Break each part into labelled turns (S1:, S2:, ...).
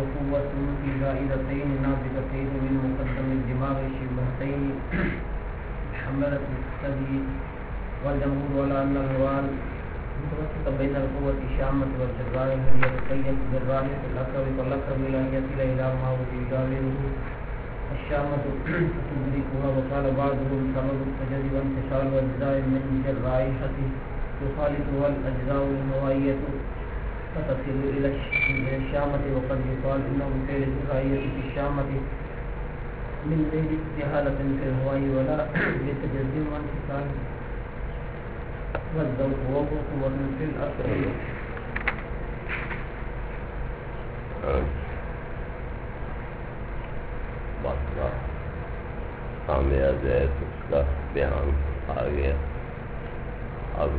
S1: قوة في زائدتين نابضتين من مقدم الدماغ شبهتين حملة الثدي. والجمهور على أن الهوال متوسط بين القوة الشامة والجراء هي تقيد بالراحة الأقرب فالأقرب إلى أن يصل إلى ما هو يجاوره الشامة فتدركها. وقال بعضهم سبب التجدي وانتشار الأجزاء من الرائحة يخالطها الأجزاء الهوائية فتصل إلى الشامة. وقد يقال إنه فعل الرائحة في الشامة من غير استحالة في الهواء ولا لتجدي وانتشار والذوق وهو قوة في الأقرب.
S2: خامیاز ہے تو اس کا بیان آ گیا. اب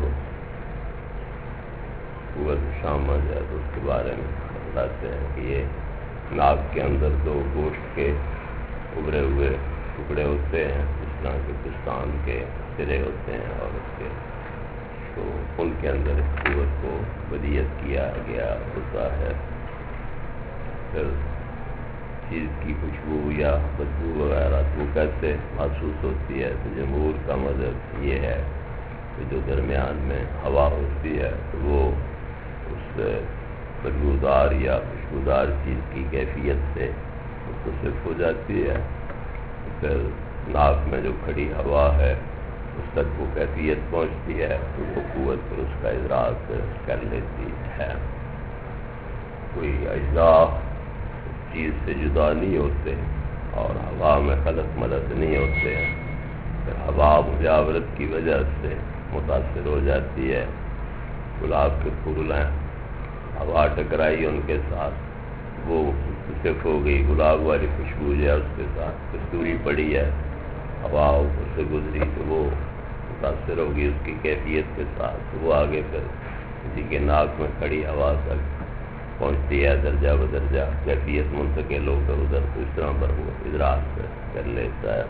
S2: قوت شامہ جو ہے تو اس کے بارے میں بتاتے ہیں کہ یہ ناک کے اندر دو گوشت کے ابھرے ہوئے ٹکڑے ہوتے ہیں جس طرح کے پستان کے سرے ہوتے ہیں اور اس کے تو ان کے اندر اس قوت کو بدیت کیا گیا ہوتا ہے. پھر چیز کی خوشبو یا بدبو وغیرہ وہ کیسے محسوس ہوتی ہے؟ تو جمہور کا مذہب یہ ہے کہ جو درمیان میں ہوا ہوتی ہے تو وہ اس بدبودار یا خوشبودار چیز کی کیفیت سے متصف ہو جاتی ہے. پھر ناک میں جو کھڑی ہوا ہے اس تک وہ کیفیت پہنچتی ہے تو وہ قوت پر اس کا ادراک کر لیتی ہے. کوئی اجزاء چیز سے جدا نہیں ہوتے اور ہوا میں خلط ملط نہیں ہوتے ہیں. پھر ہوا مجاورت کی وجہ سے متاثر ہو جاتی ہے. گلاب کے پھول ہیں، ہوا ٹکرائی ان کے ساتھ وہ متصف ہو گئی. گلاب والی خوشبو جو ہے اس کے ساتھ کستوری پڑی ہے، ہوا اوپر سے گزری تو وہ متاثر ہوگی اس کی کیفیت کے ساتھ. وہ آگے پھر کسی کے ناک میں کھڑی ہوا تک پہنچتی ہے درجہ بدرجہ کیفیت منتقل ہو کر ادھر تو اس طرح پر وہ ادراک کر لیتا ہے.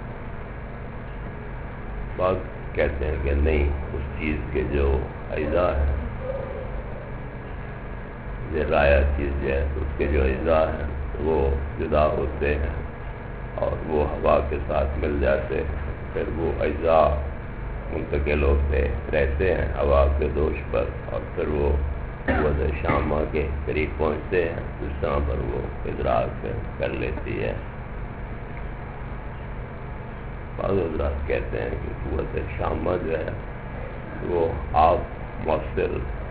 S2: بعض کہتے ہیں کہ نہیں، اس چیز کے جو اجزاء ہیں یہ رایا چیز جو ہے تو اس کے جو اجزاء ہیں وہ جدا ہوتے ہیں اور وہ ہوا کے ساتھ مل جاتے ہیں. پھر وہ اجزاء منتقل ہوتے رہتے ہیں ہوا کے دوش پر اور پھر وہ قوت شامہ کے قریب پہنچتے ہیں اس طرح پر وہ ادراک کر لیتی ہے. بعض حضرات کہتے ہیں کہ قوت شامہ جو ہے وہ آپ مؤثر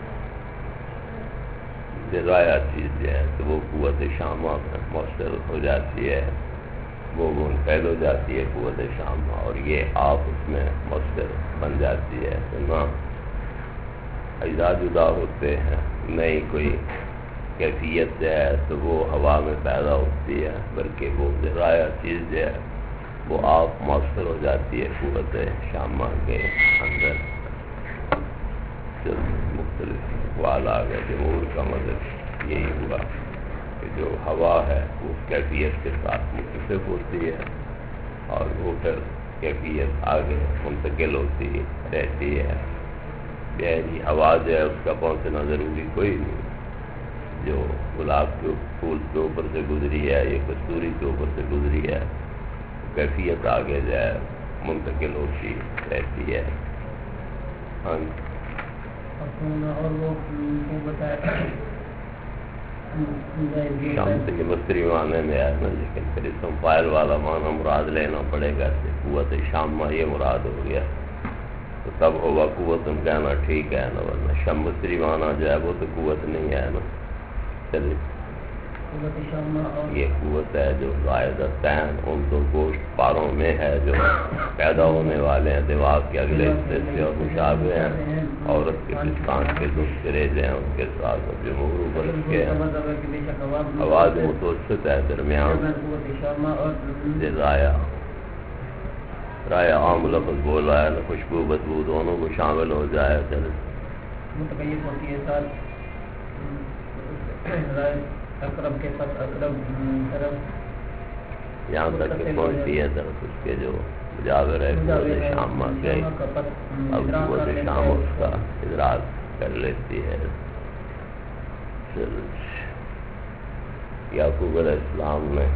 S2: ذرائع چیز جو ہے تو وہ قوت شامہ میں مؤثر ہو جاتی ہے، وہ منفعل ہو جاتی ہے قوت شامہ اور یہ آپ اس میں مؤثر بن جاتی ہے. تو نہ اجزاء جدا ہوتے ہیں، نئی کوئی کیفیت جو ہے تو وہ ہوا میں پیدا ہوتی ہے، بلکہ وہ ذرائع چیز جو ہے وہ آپ مؤثر ہو جاتی ہے قوت شامہ کے اندر. مختلف اقوال آ گئے. جمہور کا مذہب یہی ہوا کہ جو ہوا ہے وہ کیفیت کے ساتھ متصف ہوتی ہے اور وہ پھر کیفیت آگے منتقل ہوتی رہتی ہے. یعنی ہوا جو ہے اس کا پہنچنا ضروری کوئی نہیں. جو گلاب کے پھول کے اوپر سے گزری ہے یا کستوری کے اوپر سے گزری ہے کیفیت آگے جو ہے منتقل ہوتی رہتی ہے. ہاں
S1: اور وہ
S2: شام سے مستری معنی میں ہے نا، لیکن پھر اسم فاعل والا معنی مراد لینا پڑے گا. قوت شامہ یہ مراد ہو گیا تو تب ہوگا قوت کہنا ٹھیک ہے نا، ورنہ شم مستری معنی جو ہے وہ تو قوت نہیں ہے نا. چلیے یہ قوت ہے جو زائدتین ان دو گوشت پاروں میں ہے جو پیدا ہونے والے ہیں دماغ کے اگلے حصے سے اور مشابہ ہیں عورت کے پستان کے دو سرے جو ہیں ان کے ساتھ جمہور برس کے ہیں. آواز متوسط ہے درمیان رایا عام لفظ بولا ہے، خوشبو بدبو دونوں کو شامل ہو جائے. چلے
S1: متقیب ہوتی ہے ساتھ اقرب کے ساتھ اقرب طرف
S2: یہاں تک کہ پہنچتی ہے طرف اس کے جو مجاور ہے قوت شامہ کے اب قوت شامہ اس کا ادراک کر لیتی ہے. یعقوب علیہ السلام نے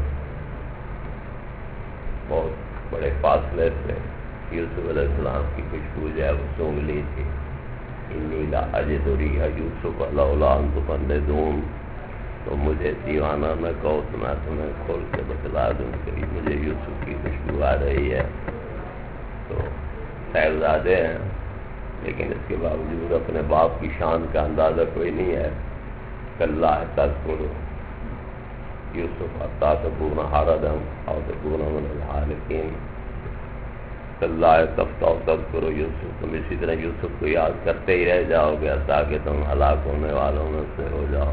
S2: بہت بڑے فاصلے سے یوسف علیہ السلام کی خوشبو جو ہے وہ سونگ لی تھی. انی لا اجد ریح یوسف لولا ان تفندون. تو مجھے دیوانہ نہ کہو تو میں تمہیں کھول کے بتلا دوں کہ مجھے یوسف کی خوشبو آ رہی ہے. تو صاحبزادے ہیں لیکن اس کے باوجود اپنے باپ کی شان کا اندازہ کوئی نہیں ہے. کلا تذکر یوسف حتی تکون حردا او تکون من الحالقین. کلا تذکر یوسف، تم اسی طرح یوسف کو یاد کرتے ہی رہ جاؤ گے تاکہ تم ہلاک ہونے والوں میں سے ہو جاؤ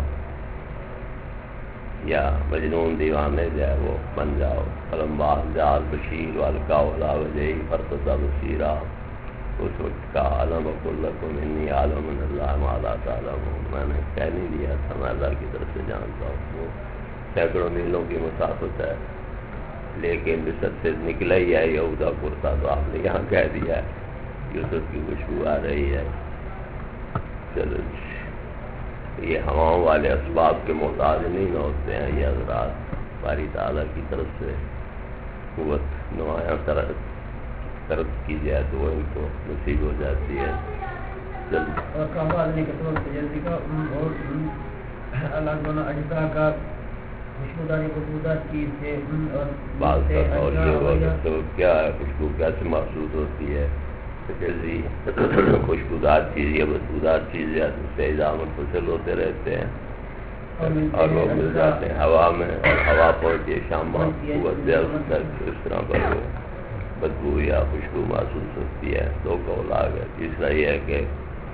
S2: یا مجنون دیوانے جو ہے وہ بن جاؤ. فلما جاء البشیر والقاء علی وجهه فارتد بصیرا. اس وقت کا علم اقول لکم انی عالم من اللہ ما لا تعلمون. میں نے کہہ نہیں دیا تھا میں اللہ کی طرف سے جانتا ہوں. وہ سینکڑوں میلوں کی مسافت ہے لیکن مصر سے نکلا ہی ہے یہودا کرتا تو آپ نے یہاں کہہ دیا ہے یوسف کی خوشبو آ رہی ہے. چلو یہ ہواؤں والے اسباب کے محتاج نہیں نہ ہوتے ہیں یہ حضرات. باری تعالیٰ کی طرف سے قوت نمایاں طرف کی جائے تو وہ ان کو نصیب ہو جاتی ہے.
S1: اور کعبہ آدمی کے طور پر جلدی کا اور الگ بنا اجزاء کا خوشبوداری خوشبودار چیز سے اور
S2: بعض کا اور یہ ہوگا تو کیا ہے خوشبو کیسے محسوس ہوتی ہے جیسی خوشبودار چیز یا بدبودار چیز یا اس سے اجزاء منفصل ہوتے رہتے ہیں اور وہ مل جاتے ہیں ہوا میں اور ہوا پہنچے شام قوت اس تک اس طرح پر وہ بدبو یا خوشبو محسوس ہوتی ہے. دو قول آ گئے. تیسرا یہ ہے کہ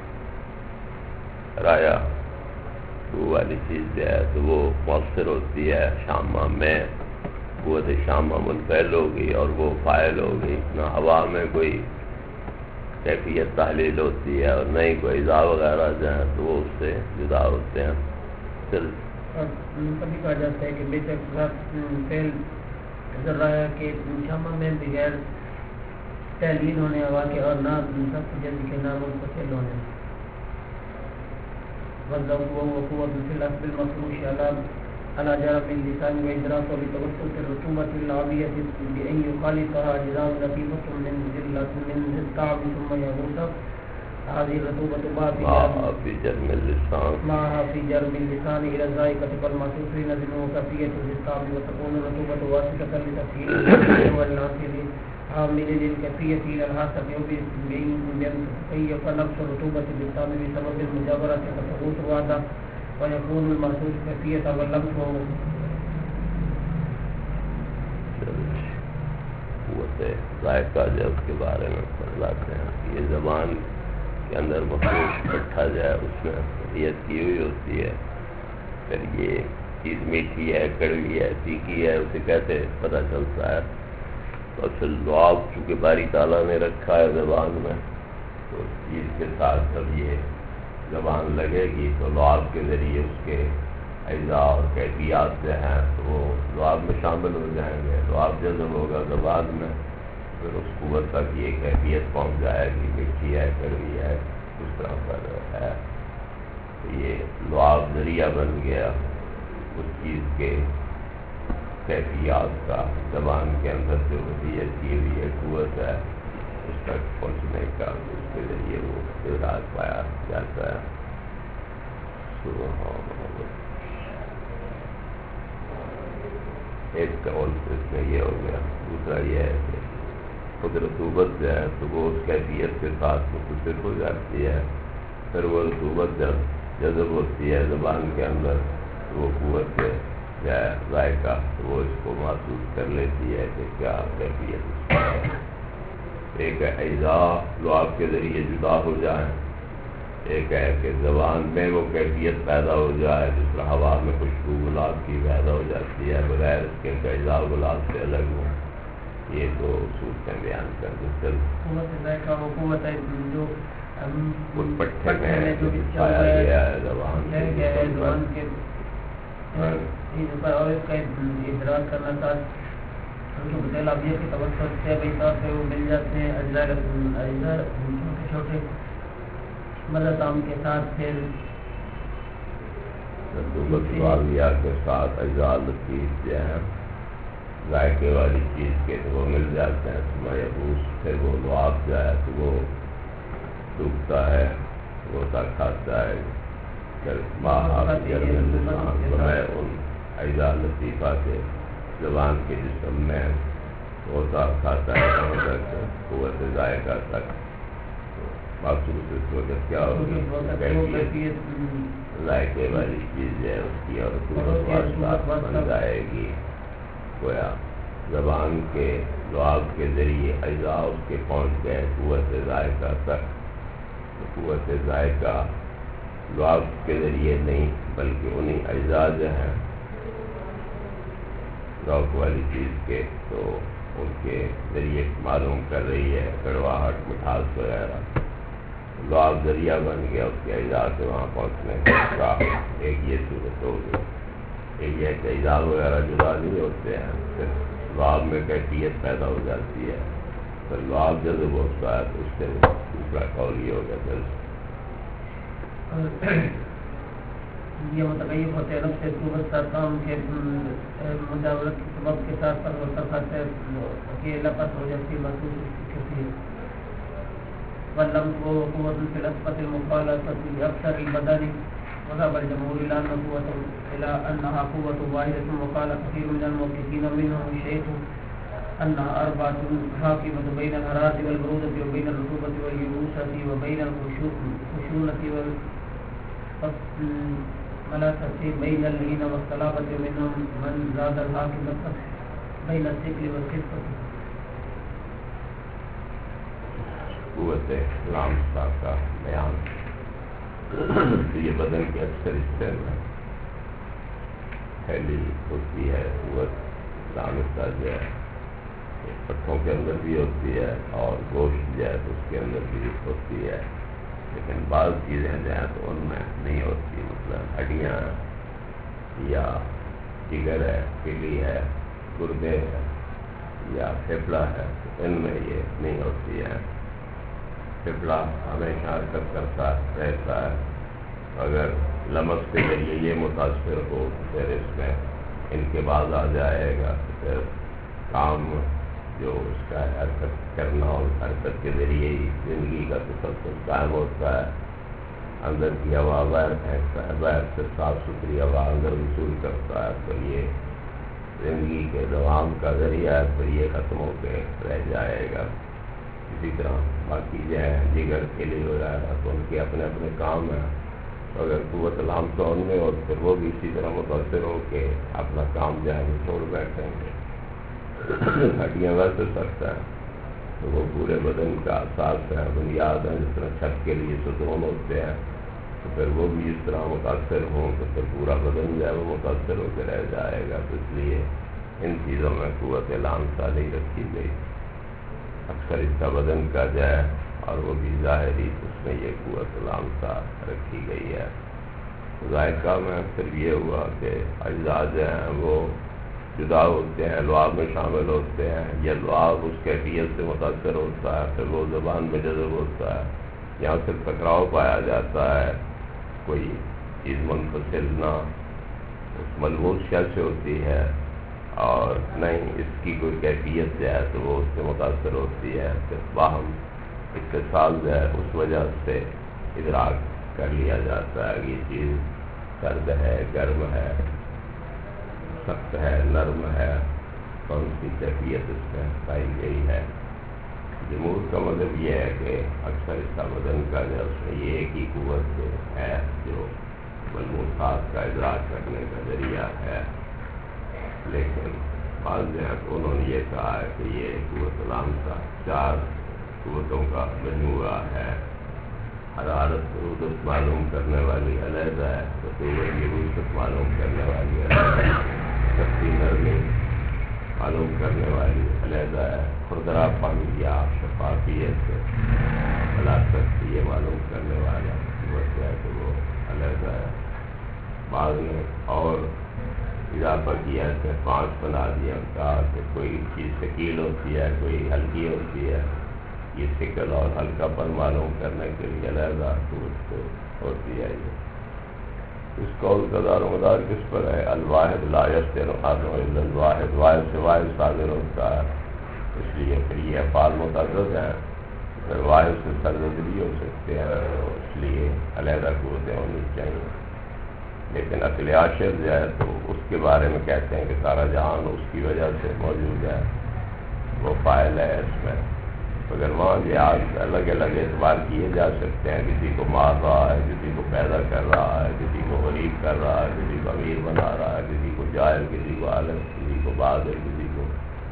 S2: رایا بو والی چیز جو ہے تو وہ مؤثر ہوتی ہے شامہ میں. قوت شامہ منفعل ہوگی اور وہ فائل ہوگی. نہ ہوا میں کوئی کیفیت تحلیل ہوتی ہے اور نہ ہی کوئی اضاء وغیرہ جو ہیں تو وہ اس سے جدا ہوتے ہیں.
S1: کبھی کہا جاتا ہے کہ بے شک فعل ذرا ہے کہ شامہ میں بغیر تحلیل ہونے ہوا کے اور نہ سب جلد کے نام منفصل ہونے وقوت فی الاصل المفروش على جرب اللسان وإدراك بتوسط الرطوبة العضية بأن يخالطها أجزاء لطيفة من الطعم ثم يغوص هذه الرطوبة معها
S2: في جرم
S1: اللسان إلى الذائقة فالمحسوس لنزله كفية للطعم وتكون الرطوبة واسطة لتسهيل والناصر عامل للكفية إلى الحاسة بأن تتكيف نفس الرطوبة بالطعم بسبب المجاورة فتغوص بعدها ويكون المحسوس كفية واللمس
S2: قوت ذائقہ جو اس کے بارے میں فرماتے ہیں یہ زبان کے اندر مخصوص اکٹھا جائے اس میں نیت کی ہوئی ہوتی ہے. پھر یہ چیز میٹھی ہے کڑوی ہے تیکھی ہے اسے کیسے پتہ چلتا ہے. تو اصل لعاب چونکہ باری تعالیٰ نے رکھا ہے زبان میں تو اس چیز کے ساتھ جب یہ زبان لگے گی تو لعاب کے ذریعے اس کے اجزاء اور کیفیات جو ہیں تو وہ لعاب میں شامل ہو جائیں گے. لعاب جذب ہوگا زبان میں پھر اس قوت تک یہ کیفیت پہنچ جائے گی میٹھی ہے کڑوی ہے اس طرح پر ہے. یہ لعاب ذریعہ بن گیا اس چیز کے کیفیات کا زبان کے اندر جو وضعیت کی ہوئی ہے قوت ہے اس تک پہنچنے کا اس کے ذریعے وہ ادراک پایا جاتا ہے. ایک قول اس میں یہ ہو گیا. دوسرا یہ ہے کہ خود رطوبت جو ہے تو وہ اس کیفیت کے ساتھ متصل ہو جاتی ہے. پھر وہ رطوبت جب جذب ہوتی ہے زبان کے اندر تو وہ قوت سے یا ذائقہ وہ اس کو محسوس کر لیتی ہے کہ کیا کیفیت اس کا ہے. ایک اجزاء لعاب کے ذریعے جدا ہو جائیں ایک ہے کہ زبان میں وہ کیفیت پیدا ہو جائے جس طرح ہوا میں خوشبو گلاب کی پیدا ہو جاتی ہے بغیر اس کے اجزاء گلاب سے الگ ہوں. یہ دو صورتیں بیان کر دیں.
S1: قوت ہے جو
S2: پٹھے میں جو پایا گیا ہے زبان
S1: کے اور اس کا ادراک کرنا تھا لابیہ کی توسط سے بے طور پہ وہ مل جاتے ہیں اجزاء چھوٹے چھوٹے مدد عام کے ساتھ پھر
S2: رسوبت واضح کے ساتھ اجزاء لطیف جو ہیں ذائقے والی چیز کے تو وہ مل جاتے ہیں، یبوس پھر وہ لعاب جو ہے تو وہ ڈوبتا ہے، غوطہ کھاتا ہے، پھر ان اجزاء لطیفہ کے زبان کے جسم میں غوطہ کھاتا ہے قوت ذائقہ تک. مخصوص اس وقت کیا ہوگی ذائقے والی چیز ہے اس کی اور بن جائے گی. گویا زبان کے لعاب کے ذریعے اجزاء اس کے پہنچ گئے قوت ذائقہ تک. تو قوت ذائقہ لعاب کے ذریعے نہیں بلکہ انہی اجزاء جو ہیں ذوق والی چیز کے تو ان کے ذریعے معلوم کر رہی ہے کڑواہٹ مٹھاس وغیرہ. لعاب ذریعہ بن گیا اس کے اجزاء سے وہاں پہنچنے کا. ایک یہ صورت ہوگی. ایک یہ کہ اجزاء وغیرہ جدا نہیں ہوتے ہیں، پھر لعاب میں کیفیت پیدا ہو جاتی ہے، پھر لعاب جذب ہوتا ہے تو اس سے دوسرا قول یہ ہوگا. پھر
S1: یہ متغیر ہوتے ہیں نفس قوت سرکام کے مجاورت کے سبب کے ساتھ پر وصفت یہ لفظ ہو جاتی محسوس کسی ولم کو قوت الفلسفت المقالة اکثر البدن وذهب الجمهور الى انها قوة واحدة وقال كثير من الموقفين منهم الشيخ انها اربعة حاكمة بين الحرارة والبرودة وبين الرطوبة واليبوسة وبين الخشونة والملاكة بين اللين والصلابة ومنهم من زاد الحاكمة بين الثقل والخفة.
S2: قوت لامسہ کا بیان یہ بدن کے اکثر حصے میں پھیلی ہوتی ہے. قوت لامسہ جو ہے پٹھوں کے اندر بھی ہوتی ہے اور گوشت جو ہے تو اس کے اندر بھی ہوتی ہے، لیکن بعض چیزیں جو ہیں تو ان میں نہیں ہوتی. مثلا ہڈیاں یا جگر ہے، کلی ہے، گردے ہے یا پھیپڑا ہے، ان میں یہ نہیں ہوتی ہے. پھیپڑا ہمیشہ حرکت کرتا رہتا ہے، اگر لمس کے ذریعے یہ متاثر ہو پھر اس میں ان کے بعد آ جائے گا. پھر کام جو اس کا حرکت کرنا اور حرکت کے ذریعے ہی زندگی کا تسلسل قائم ہوتا ہے. اندر کی ہوا باہر پھینکتا ہے، باہر سے صاف ستھری ہوا اندر وصول کرتا ہے، پھر یہ زندگی کے دوام کا ذریعہ ہے، پھر یہ ختم ہو کے رہ جائے گا. اسی طرح باقی جو ہے جگر کے لیے وغیرہ تو ان کے اپنے اپنے کام ہیں. تو اگر قوت لامسہ ان میں ہو تو پھر وہ بھی اسی طرح متاثر ہو کے اپنا کام جو ہے وہ چھوڑ بیٹھیں گے. ہڈیاں ویسے سخت ہیں تو وہ پورے بدن کا اساس ہے، بنیاد ہے. جس طرح چھت کے لیے ستون ہوتے ہیں تو پھر وہ بھی اس طرح متاثر ہوں تو پھر پورا بدن جو ہے وہ متاثر ہو کے رہ جائے گا. تو اس لیے ان چیزوں میں قوت لامسہ نہیں رکھی گئی. اکثر اس کا بدن کا جو ہے اور وہ بھی ظاہری اس میں یہ قوت لامسہ رکھی گئی ہے. ذائقہ میں پھر یہ ہوا کہ اجزاء جو ہیں وہ جدا ہوتے ہیں، لعاب میں شامل ہوتے ہیں. یہ لعاب اس کیفیت سے متاثر ہوتا ہے، پھر وہ زبان میں جذب ہوتا ہے. یہاں سے ٹکراؤ پایا جاتا ہے، کوئی چیز منفصل نہ اس ملموس شے سے ہوتی ہے اور نہیں اس کی کوئی کیفیت جو ہے تو وہ اس سے متاثر ہوتی ہے. پھر باہم اتصال جو ہے اس وجہ سے ادراک کر لیا جاتا ہے کہ یہ چیز سرد ہے، گرم ہے، سخت ہے، نرم ہے، کون سی کیفیت اس میں پائی گئی ہے. جمہور کا مطلب یہ ہے کہ اکثر اس کا بدن کا جو اس میں یہ ایک ہی قوت ہے جو ملموسات کا ادراک کرنے کا ذریعہ ہے. لیکن بعض جو ہے تو انہوں نے یہ کہا ہے کہ یہ قوت لامسہ 4 قوتوں کا مجموعہ ہے. حرارت برودت معلوم کرنے والی علیحدہ ہے، رطوبت یبوست معلوم کرنے والی علیحدہ ہے، سختی نرمی معلوم کرنے والی علیحدہ ہے، خردرا پانی یا شفافیت ملاقت یہ معلوم کرنے والا قوت ہے تو وہ علیحدہ ہے. بعض نے اور اضافہ کیا کہ 5 بنا دیا، کہا کہ کوئی چیز ثقیل ہوتی ہے، کوئی ہلکی ہوتی ہے. یہ ثقل اور ہلکا پن معلوم کرنے کے لیے علیحدہ قوت ہوتی ہے. اس قول کا دار و مدار کس پر ہے؟ الواحد لا یصدر عنہ الا الواحد، واحد سے واحد صادر ہوتا ہے، اس لیے پھر یہ افعال متعدد ہیں، پھر واحد سے سرزدری ہو سکتے ہیں، اس لیے علیحدہ قوتیں ہونی چاہیے۔ لیکن عقل عاشر جو ہے تو اس کے بارے میں کہتے ہیں کہ سارا جہان اس کی وجہ سے موجود ہے، وہ فاعل ہے اس میں۔ اگر وہاں جہاز الگ الگ اعتبار کیے جا سکتے ہیں، کسی کو مار رہا ہے، کسی کو پیدا کر رہا ہے، کسی کو غریب کر رہا ہے، کسی کو امیر بنا رہا ہے، کسی کو جاہل، کسی کو عالم، کسی کو بہادر، کسی کو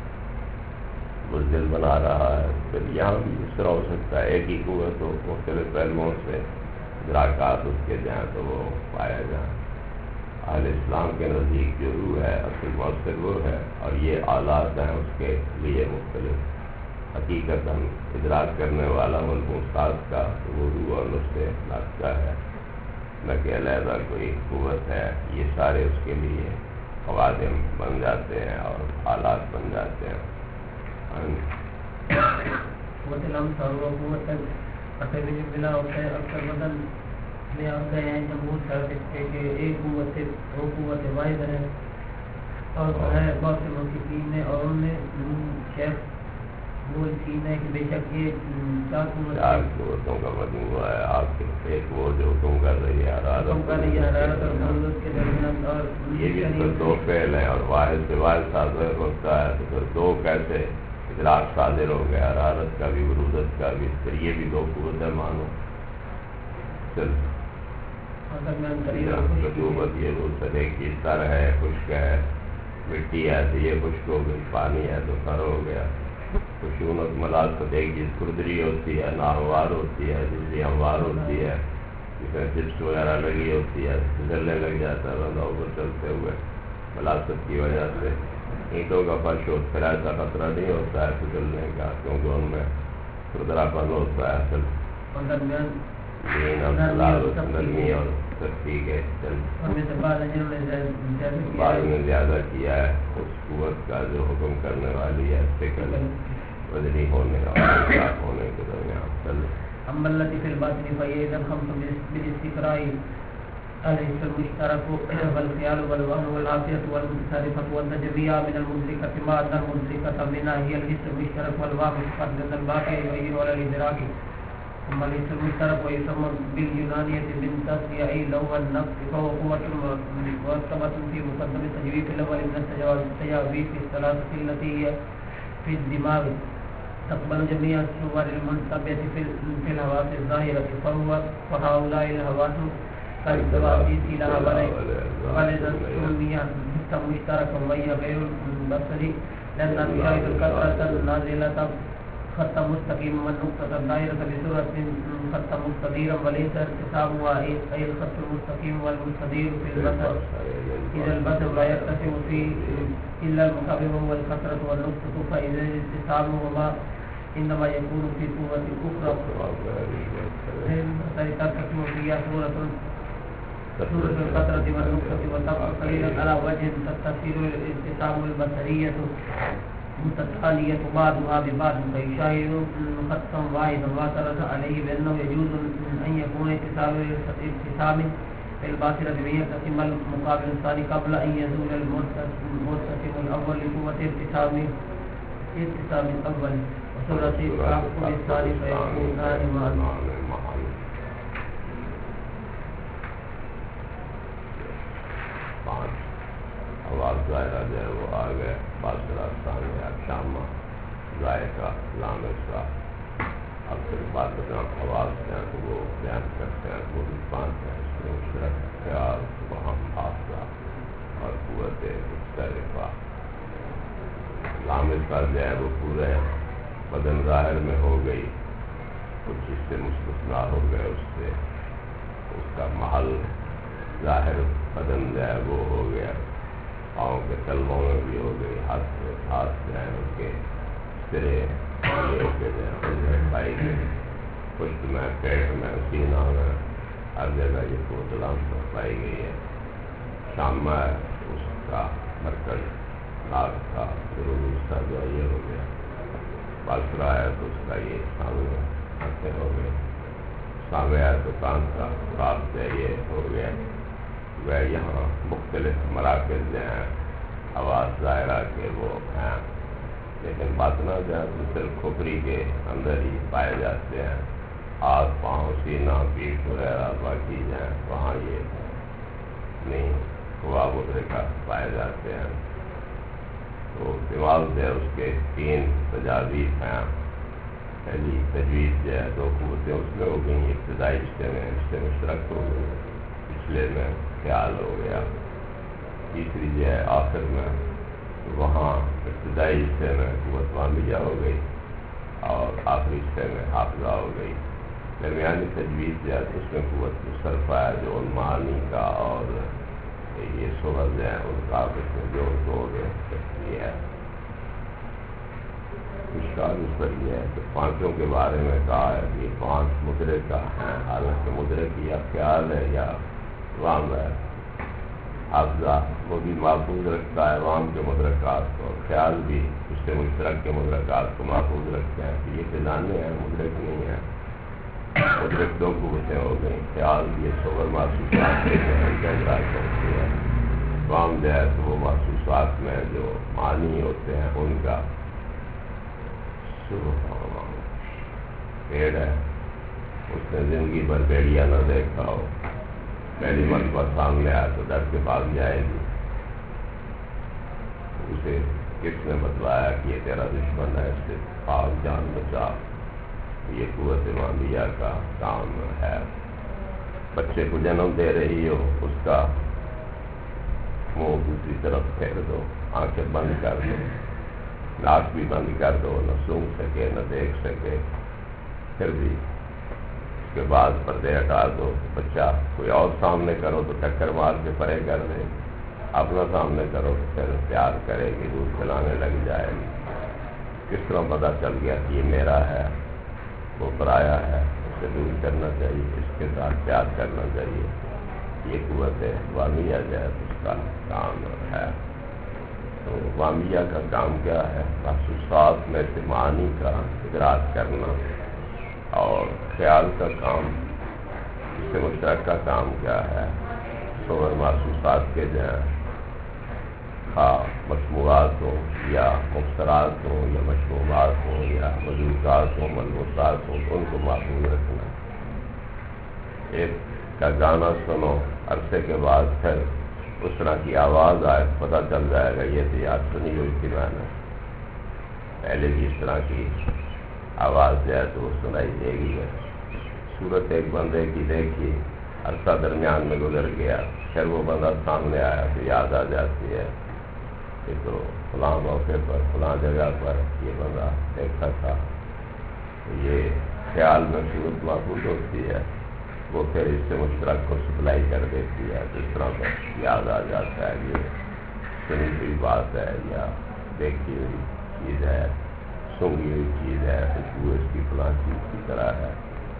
S2: بزدل بنا رہا ہے، پھر یہاں بھی اس طرح ہو سکتا ہے ایک ہی قوت ہو، مختلف پہلوؤں سے ادراکات اس کے جائیں تو وہ پایا جائیں۔ اہل اسلام کے نزدیک جو روح ہے اصل مؤثر وہ ہے، اور یہ آلات ہیں اس کے لیے مختلف۔ حقیقت ہم ادراک کرنے والا ملبوسات کا وہ روح اور نسخے کا ہے، نہ کہ علیحدہ کوئی قوت ہے۔ یہ سارے اس کے لیے خوادم بن جاتے ہیں اور آلات بن جاتے ہیں۔
S1: قوت الامس اور وہ قوت بلا ہوتا ہے اکثر بدن میں آتے ہیں جمہور کرتے کہ ایک قوت ہے، وہ قوت واحد ہے، اور ہے بہت سے موسیقین نے اور انہوں نے شیخ وہ چیز ہے کہ بے شک یہ چار
S2: قوتوں کا مجموعہ ہے۔ آپ ایک وہ جو حکم کر رہی ہے حرارت
S1: اور ضرورت کے درمیان، اور
S2: یہ بھی پھر دو فعل ہیں اور واحد سے واحد صادر ہوتا ہے، تو پھر دو کیسے ادراک صادر ہو گیا، حرارت کا بھی برودت کا بھی، پھر یہ بھی دو قوت ہے مانو۔ رطوبت یہ روسر ایک چیز تر ہے، خشک ہے، مٹی ہے تو یہ خشک ہو گئی، پانی ہے تو تر ہو گیا۔ خشونت ملاقت ایک چیز خردری ہوتی ہے، ناہوار ہوتی ہے، جسے ہموار ہوتی ہے، جس میں چپس وغیرہ لگی ہوتی ہے، پھسلنے لگ جاتا ہے بندہ اوپر چلتے ہوئے ملاقت کی وجہ سے۔ اینٹوں کا فرش ہو پھر ایسا خطرہ نہیں ہوتا ہے پھسلنے کا، کیونکہ ان میں خردرا پن ہوتا ہے۔ نرمی اور سختی کے بعد میں زیادہ کیا ہے اس قوت کا جو حکم کرنے والی ہے فکر بدنی ہونے اور انصاف ہونے کے درمیان۔
S1: اما التي في الباطن فهي اذا الخمس بالاستقراء الحس المشترك والخيال والوهم والعافية والمتصرفة والتجميع من المدركة ما أن المدركة منها هي الحس المشترك والوهم فقد الباقي يغير على الإدراك. ثم الحس المشترك ويسمى باليونانية بالتصفية أي لو النفس فهو قوة مرتبة في مقدم التجويف الأول من التجاويف الثلاثة التي هي في الدماغ تقبل جميع الصور المنتبهة في الحواس الظاهرة، فهؤلاء الحواس كالجواسيس لها ولذا سمي حسا مشتركا وهي غير البصري لأنها تشاهد الكثرة النازلة خطا مستقيما والنقطة الدائرة بصورة خطا مستديرا وليس ارتسامها أي الخط المستقيم والمستدير في البصر، إذا البصر لا يرتسم فيه إلا المقابل هو الكثرة والنقطة، فإذا ارتسامهما إنما يكون في قوة أخرى ترتسم فيها صورة القطرة والنقطة وتبقى قليلا على وجه تتصل الارتسام البصرية متتالية بعضها ببعض فيشاهد خطا واحدا، واعترض عليه بأنه يجوز أن يكون ارتسام الباطلة بأن يرتسم المقابل الثاني قبل أن يزول المرتسم الأول لقوة ارتسام الأول وصورة التعقب الثاني فيكونان معا۔
S2: آواز ظاہرہ جو ہے وہ آ گئے، باصرہ ثانیہ شامہ ذائقہ لامسہ۔ اب پھر بات آواز جو ہے تو وہ بیان کرتے ہیں، وہ بھی پانچ ہیں، اس میں مشرق، خیال، وہم، حافظہ اور قوت مختلفہ۔ لامسہ جو ہے وہ پورے بدن ظاہر میں ہو گئی، کچھ اس سے مستثنا ہو گئے، اس سے اس کا محل ظاہر بدن جو ہے وہ ہو گیا، پاؤں کے تلووں میں بھی ہو گئی، ہاتھ جو ہے ان کے سرے پائی گئی، پشت میں، پیٹ میں، سینہ میں، ہر جگہ یہ قوت الامس پائی گئی ہے۔ شامہ اس کا مرکز ناک کا اس کا جو یہ ہو گیا، باصرہ ہے تو اس کا یہ سامنے آنکھیں ہو گئے، سامنے ہے تو کان کا رابط ہے یہ ہو گیا، وہ یہاں مختلف مراکز جو ہیں آواز ظاہرہ کے وہ ہیں، لیکن باطنہ جو ہے تو صرف کھوپڑی کے اندر ہی پائے جاتے ہیں. ہاتھ پاؤں سینہ پیٹھ وغیرہ باقی جو ہیں وہاں یہ نہیں ہوا مدرکہ پائے جاتے ہیں. تو دماغ جو ہے اس کے 3 تجاویز ہیں. پہلی تجویز جو ہے 2 قوتیں اس میں ہو گئیں، ابتدائی رشتے میں مشترک ہو گئی، پچھلے میں خیال ہو گیا. تیسری جو ہے آخر میں وہاں ابتدائی حصے میں قوت وامیہ ہو گئی اور آخری حصے میں حافظہ ہو گئی. درمیانی تجویز جو ہے اس میں قوت مصرفہ ہے جو ان معانی کا اور یہ صور جو ہے ان کا آپس میں جوڑ توڑ سکتی ہے. اشکال اس پر یہ ہے کہ 5 کے بارے میں کہا ہے کہ 5 مدرکہ ہیں، حالانکہ مدرک یا خیال ہے یا وام ہے. حافظہ وہ بھی محفوظ رکھتا ہے وام کے مدرکات کو، اور خیال بھی اس سے مشترک کے مدرکات کو محفوظ رکھتے ہیں. کہ یہ خزانے ہیں، مدرک نہیں ہے. مدرک 2 قوتیں ہو گئیں، خیال بھی صور محسوسات کے اجرا کرتی ہے. وام جو ہے تو وہ محسوسات میں جو معنی ہوتے ہیں ان کا. پیڑ ہے، اس نے زندگی بھر بیڑیا نہ دیکھا ہو، پہلی مرتبہ سامنے آیا تو ڈر کے بھاگ جائے گی. اسے کس نے بتلایا کہ یہ تیرا دشمن ہے، اس سے پاک جان بچا. یہ قوت وامیہ کا کام ہے. بچے کو جنم دے رہی ہو، اس کا منہ دوسری طرف پھیر دو، آنکھیں بند کر دو، ناک بھی بند کر دو، نہ سونگ سکے نہ دیکھ سکے. پھر بھی اس کے بعد پردے ہٹا دو. بچہ کوئی اور سامنے کرو تو ٹکر مار کے پرے کر دے، اپنا سامنے کرو تو پھر پیار کرے گی، دودھ پلانے لگ جائے گی. کس طرح پتہ چل گیا کہ یہ میرا ہے، وہ پرایا ہے، اسے دور کرنا چاہیے، اس کے ساتھ پیار کرنا چاہیے. یہ قوت وامیہ جو ہے اس کا کام ہے. تو وامیہ کا کام کیا ہے؟ محسوسات میں سے معانی کا ادراک کرنا. اور خیال کا کام، اس سے مشترکہ کام کیا ہے؟ صور محسوسات کے جو ہیں مصنوعات ہوں یا مبصرات ہوں یا مشروبات ہوں یا مذوقات ہوں ملبوسات ہوں، ان کو محفوظ رکھنا. ایک کا گانا سنو، عرصے کے بعد پھر اس طرح کی آواز آئے، پتہ چل جائے گا یہ تھی آج سنی ہوئی تھی میں نے. پہلے بھی اس طرح کی آواز جائے تو وہ سنائی دے گی. صورت ایک بندے کی دیکھی، عرصہ درمیان میں گزر گیا، پھر وہ بندہ سامنے آیا تو یاد آ جاتی ہے کہ تو فلاں موقع پر فلاں جگہ پر یہ بندہ دیکھا تھا. یہ خیال میں صورت محفوظ ہوتی ہے، وہ پھر اس سے مشترک کو سپلائی کر دیتی ہے. جس طرح پر یاد آ جاتا ہے یہ سنی ہوئی بات ہے یا دیکھی ہوئی چیز ہے، سنگی ہوئی چیز ہے، خوشبو اس کی فلاں چیز کی طرح ہے.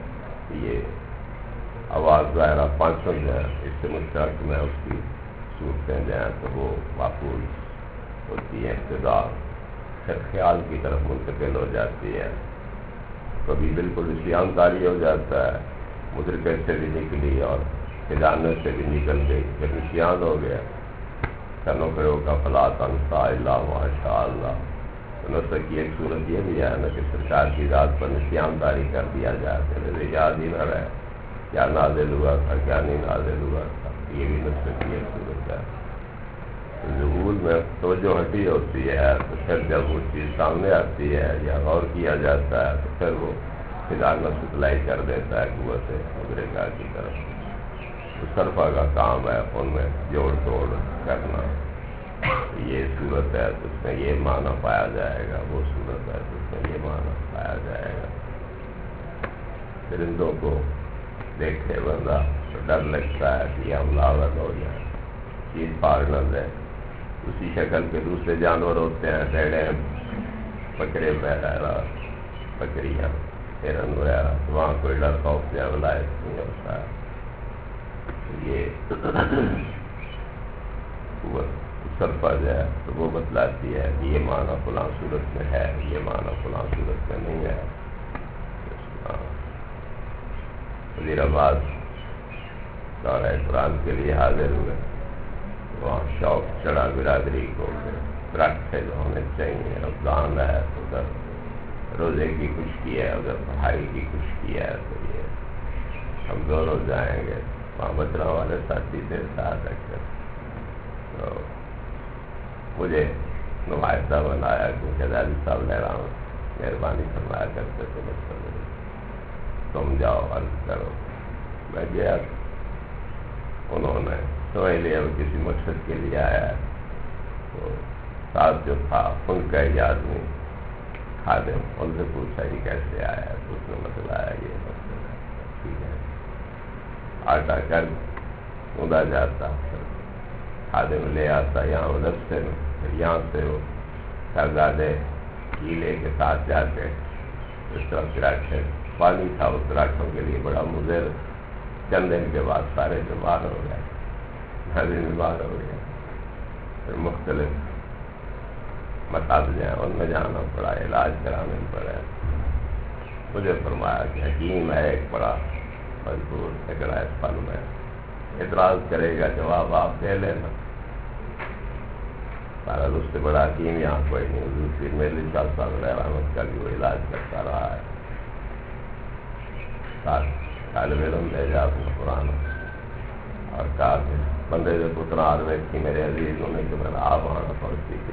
S2: یہ آواز ظاہرہ 500 جو ہے اس سے مشترک میں اس کی صورتیں جو ہیں تو وہ محفوظ ہوتی ہے. ابتدا پھر خیال کی طرف منتقل ہو جاتی ہے. کبھی بالکل اسیان طاری ہو جاتا ہے، مدرکے سے بھی نکلی اور خزانے سے بھی نکل گئی، پھر نسیان ہو گیا. کنوں کرو کا فلا تنسا الا ما شاء اللہ. نسخ کی ایک صورت یہ بھی ہے نا کہ سرکار کی ذات پر نسیان داری کر دیا جائے، پھر یاد ہی نہ رہے کیا نازل ہوا تھا کیا نہیں نازل ہوا تھا. یہ بھی نسخ کی ایک صورت ہے. ظہور میں توجہ ہٹی ہوتی ہے تو پھر جب وہ چیز سامنے آتی ہے یا غور کیا جاتا ہے تو پھر وہ خزانہ سپلائی کر دیتا ہے قوت مدرکہ کی طرف. صرفہ کا کام ہے ان میں جوڑ توڑ کرنا. یہ صورت ہے تو اس میں یہ معنی پایا جائے گا، وہ صورت ہے تو اس میں یہ معنی پایا جائے گا. درندوں کو دیکھے بندہ تو ڈر لگتا ہے کہ یہ حملہ ہو جائے، چیز پار نہ دے. اسی شکل کے دوسرے جانور ہوتے ہیں، بھیڑیں، بکرے وغیرہ، بکریاں، ہرن وغیرہ، وہاں کوئی ڈر خوف یا ولایت نہیں ہوتا ہے. یہ صرفہ جو ہے تو وہ بتلاتی ہے کہ یہ معنی فلاں صورت میں ہے، یہ معنی فلاں صورت میں نہیں ہے. وزیر آباد دورہ قرآن کے لیے حاضر ہوئے. وہاں شوق چڑھا برادری کو کہ رکھے جو ہونے چاہیے. رمضان ہے تو ادھر روزے کی خشکی ہے, ادھر پڑھائی کی خشکی ہے, تو یہ ہم دونوں جائیں گے. وہاں بچنا والے ساتھی تھے ساتھ رکھ کر, تو مجھے نمائندہ بنایا کیونکہ عزیز صاحب لے رہا ہوں, مہربانی فرمایا کرتے تو مطلب تم جاؤ عرض کرو. میں گیا, انہوں نے سمجھ لیا وہ کسی مقصد کے لیے آیا ہے. تو ساتھ جو تھا ان کا ہی آدمی خادم, ان سے پوچھا یہ کیسے آیا ہے, تو اس نے بتلایا یہ مقصد ہے. ٹھیک ہے, آٹا کر اوندا جاتا, خادم لے آتا یہاں ادھر سے, یہاں سے وہ شہزادے کیلے کے ساتھ جاتے. اس وقت راکھے پانی تھا اس راکھوں کے لیے بڑا مضر. چند دن کے بعد سارے بیمار ہو گئے, بھی بیمار ہو گئے. پھر مختلف مساجد ہیں ان میں جانا پڑا, علاج کرانے پڑے. مجھے فرمایا کہ حکیم ہے ایک بڑا مجبور ٹکڑا اس پل میں, اعتراض کرے گا جواب آپ دے لینا. سارا اس سے بڑا حکیم یہاں کوئی نہیں. حضور پیر میرے شاہ صاحب علیہ رحمت کا بھی وہ علاج کرتا رہا ہے. طالب علم لے جا اپنا قرآن اور کہا کہ بندے جو پتر آدمی تھی میرے عزیز انہیں کہ میں نے آپ آنا پہنچتی تھی.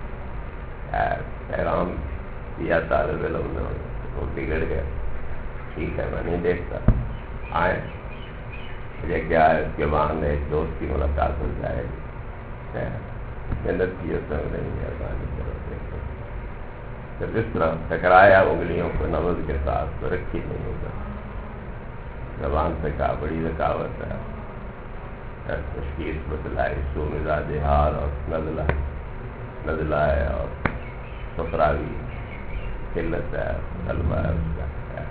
S2: پیغام دیا طالب علم نے, وہ بگڑ گیا. ٹھیک ہے میں نہیں دیکھتا, آئیں مجھے کیا ہے اس کے بعد ایک دوست کی ملاقات ہو جائے گی. محنت کی اس میں نہیں مہربانی کرو دیکھو. جب اس طرح ٹکرایا انگلیوں کو نبض کے ساتھ تو رکھی نہیں ہوگا. زبان سے کہا بڑی ذکاوت ہے. تشخیص بتلائی سو مزاج حال اور نزلہ ہے اور سفراوی قلت ہے, غلبہ ہے اس کا.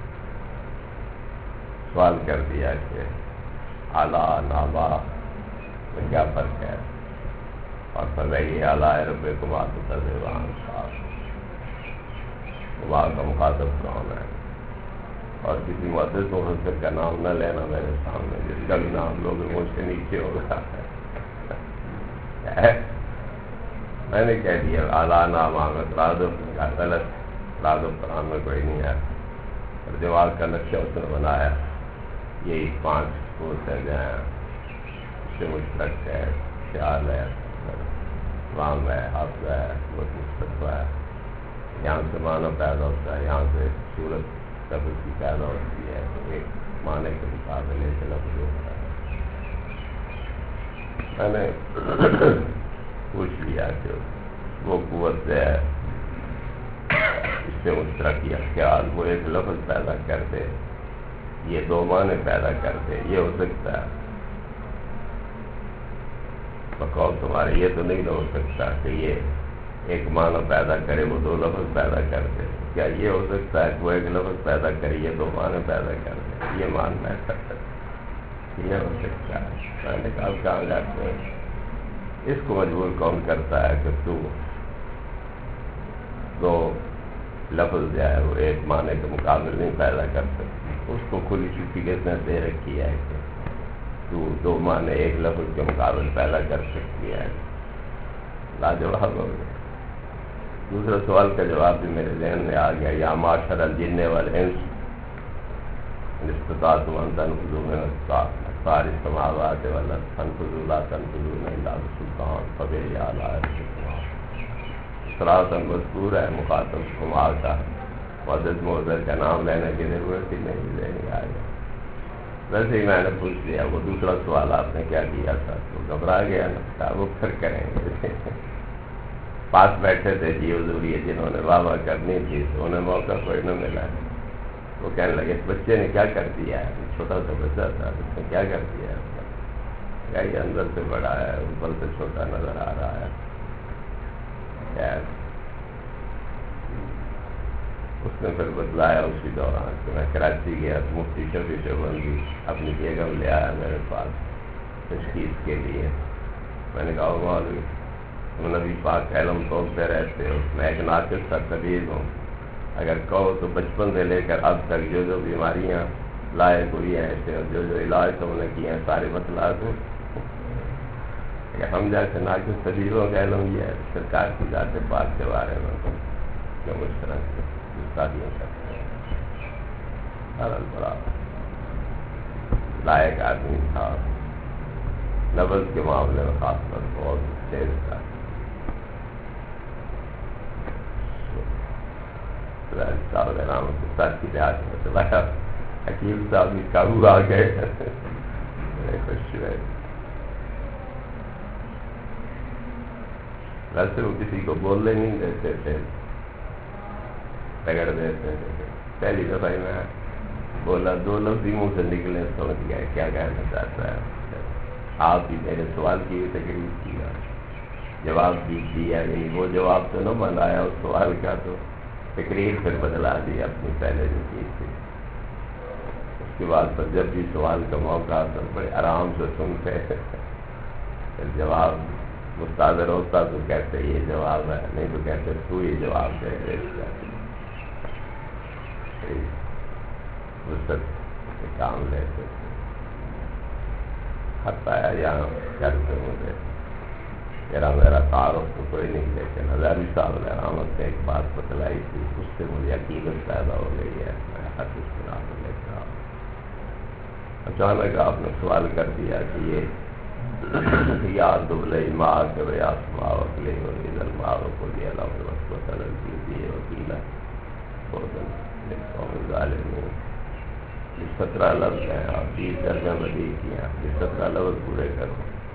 S2: سوال کر دیا کہ اعلیٰ نابا میں کیا فرق ہے, اور فرمائیے اعلیٰ رب کمات تذیبان صاحب, وہاں کا مخاطب کون ہے. اور کسی محدث محدث کا نام نہ لینا میرے سامنے, جس کا بھی نام لوگ مجھ سے نیچے ہوگا. میں نے کہہ دیا اعلیٰ نام آمد رادف کا غلط, رادف قرآن میں کوئی نہیں ہے. اور دیوار کا نقشہ اس نے بنایا, یہی 5 صورتیں جو ہیں اس سے مشترک ہے, خیال ہے, وام ہے, حافظ ہے, بہت مستقبہ ہے. یہاں سے معنی پیدا ہوتا ہے, یہاں سے صورت لفظ کی پیدا ہوتی ہے, تو ایک معنی کے مقابلے سے لفظ ہوتا ہے. میں نے پوچھ لیا کہ وہ قوت ہے اس سے مشترک یا خیال, وہ ایک لفظ پیدا کر دے, یہ 2 معنی پیدا کر دے, یہ ہو سکتا ہے. بقول تمہارے یہ تو نہیں ہو سکتا کہ یہ ایک معنی پیدا کرے, وہ 2 لفظ پیدا کر دے. کیا یہ ہو سکتا ہے کہ وہ ایک لفظ پیدا کرے, یہ 2 معنی پیدا کر دے؟ یہ ماننا ہے یہ ہو سکتا ہے. میں نے کہا کہاں جاتے ہیں, اس کو مجبور کون کرتا ہے کہ تو 2 لفظ جو ہے وہ ایک معنی کے مقابل نہیں پیدا کر سکتی. اس کو کھلی چھٹی کس نے دے رکھی ہے کہ تو 2 معنی ایک لفظ کے مقابل پیدا کر سکتی ہے. لاجواب ہو گیا. دوسرا سوال کا جواب بھی میرے ذہن میں آ گیا, یا معاشر الجن والانس استطاعتم ان تنفذوا من اقطار السماوات والارض فانفذوا لا تنفذون الا بسلطان فبأي آلاء ربكما. صراطاً مذکور ہے, مخاطب کمار کا, معزز معزز کا نام لینے کی ضرورت ہی نہیں, ذہن آ گیا. ویسے ہی میں نے پوچھ لیا, وہ دوسرا سوال آپ نے کیا کیا تھا, تو گھبرا گیا نا, وہ پھر کریں گے. پاس بیٹھے تھے جی حضور یہ جنہوں نے واہ واہ کرنی تھی, تو انہیں موقع کوئی نہ ملا. وہ کہنے لگے اس بچے نے کیا کر دیا ہے, چھوٹا سا بچہ تھا, اس نے کیا کر دیا ہے, کیا یہ اندر سے بڑا ہے, اوپر سے چھوٹا نظر آ رہا ہے. اس نے پھر بتلایا اسی دوران کہ میں کراچی گیا تو مفتی شفیع دیوبندی اپنی بیگم لے آیا میرے پاس تشخیص کے لیے. میں نے کہا مولوی تم نبی پاک علم توڑتے رہتے ہو, میں ایک ناقص سا طبیب ہوں, اگر کہو تو بچپن سے لے کر اب تک جو بیماریاں لائق ہوئی ہیں ایسے، اور جو علاج تم نے کیے ہیں سارے بتلا دوں. ہم جیسے نہ کہ سبیروں کا علم یہ ہے سرکار کی ذات پاک کے بارے میں جو اس طرح سے شادیاں کرتے ہیں. بڑا لائق آدمی تھا، لفظ کے معاملے میں خاص طور پر بہت تیز تھا. صاحب نام کے ساتھ کی لحاظ میں چلایا، حکیم صاحب بھی قابو آ گئے. خوش ہوئے. ویسے وہ کسی کو بولنے نہیں دیتے تھے، رگڑ دیتے تھے. پہلی دفعہ میں بولا 2 لفظ ہی منہ سے نکلے، سمجھ گئے کیا کہنا چاہتا ہے. آپ ہی میرے سوال کی تکلیف کیا، جواب بھی دیا. یعنی وہ جواب تو نہ بنایا اس سوال کا، تو تقریر پھر بدلا دی اپنی پہلے جو چیز تھی. اس کے بعد پر جب بھی سوال کا موقع آتا بڑے آرام سے سنتے، پھر جواب مستحضر ہوتا تو کہتے یہ جواب ہے، نہیں تو کہتے تو یہ جواب دے دے. کام لیتے تھے. خط آیا یہاں کرتے مجھے، میرا تعارف تو کوئی نہیں، لیکن ہزاری صاحب نے رحمت سے ایک بات بتلائی تھی، اس سے مجھے عقیدت پیدا ہو گئی ہے. میں خط اس کے نام لے رہا ہوں. اچانک آپ نے سوال کر دیا کہ یہ یار دبلے ماں کے بیاس ماں وکلے اور ادھر ماں کو دیا بدل دیے وکیلا ظالمین. 17 لفظ ہیں، آپ 20 درجہ بدی کیا. یہ 17 لفظ پورے کرو.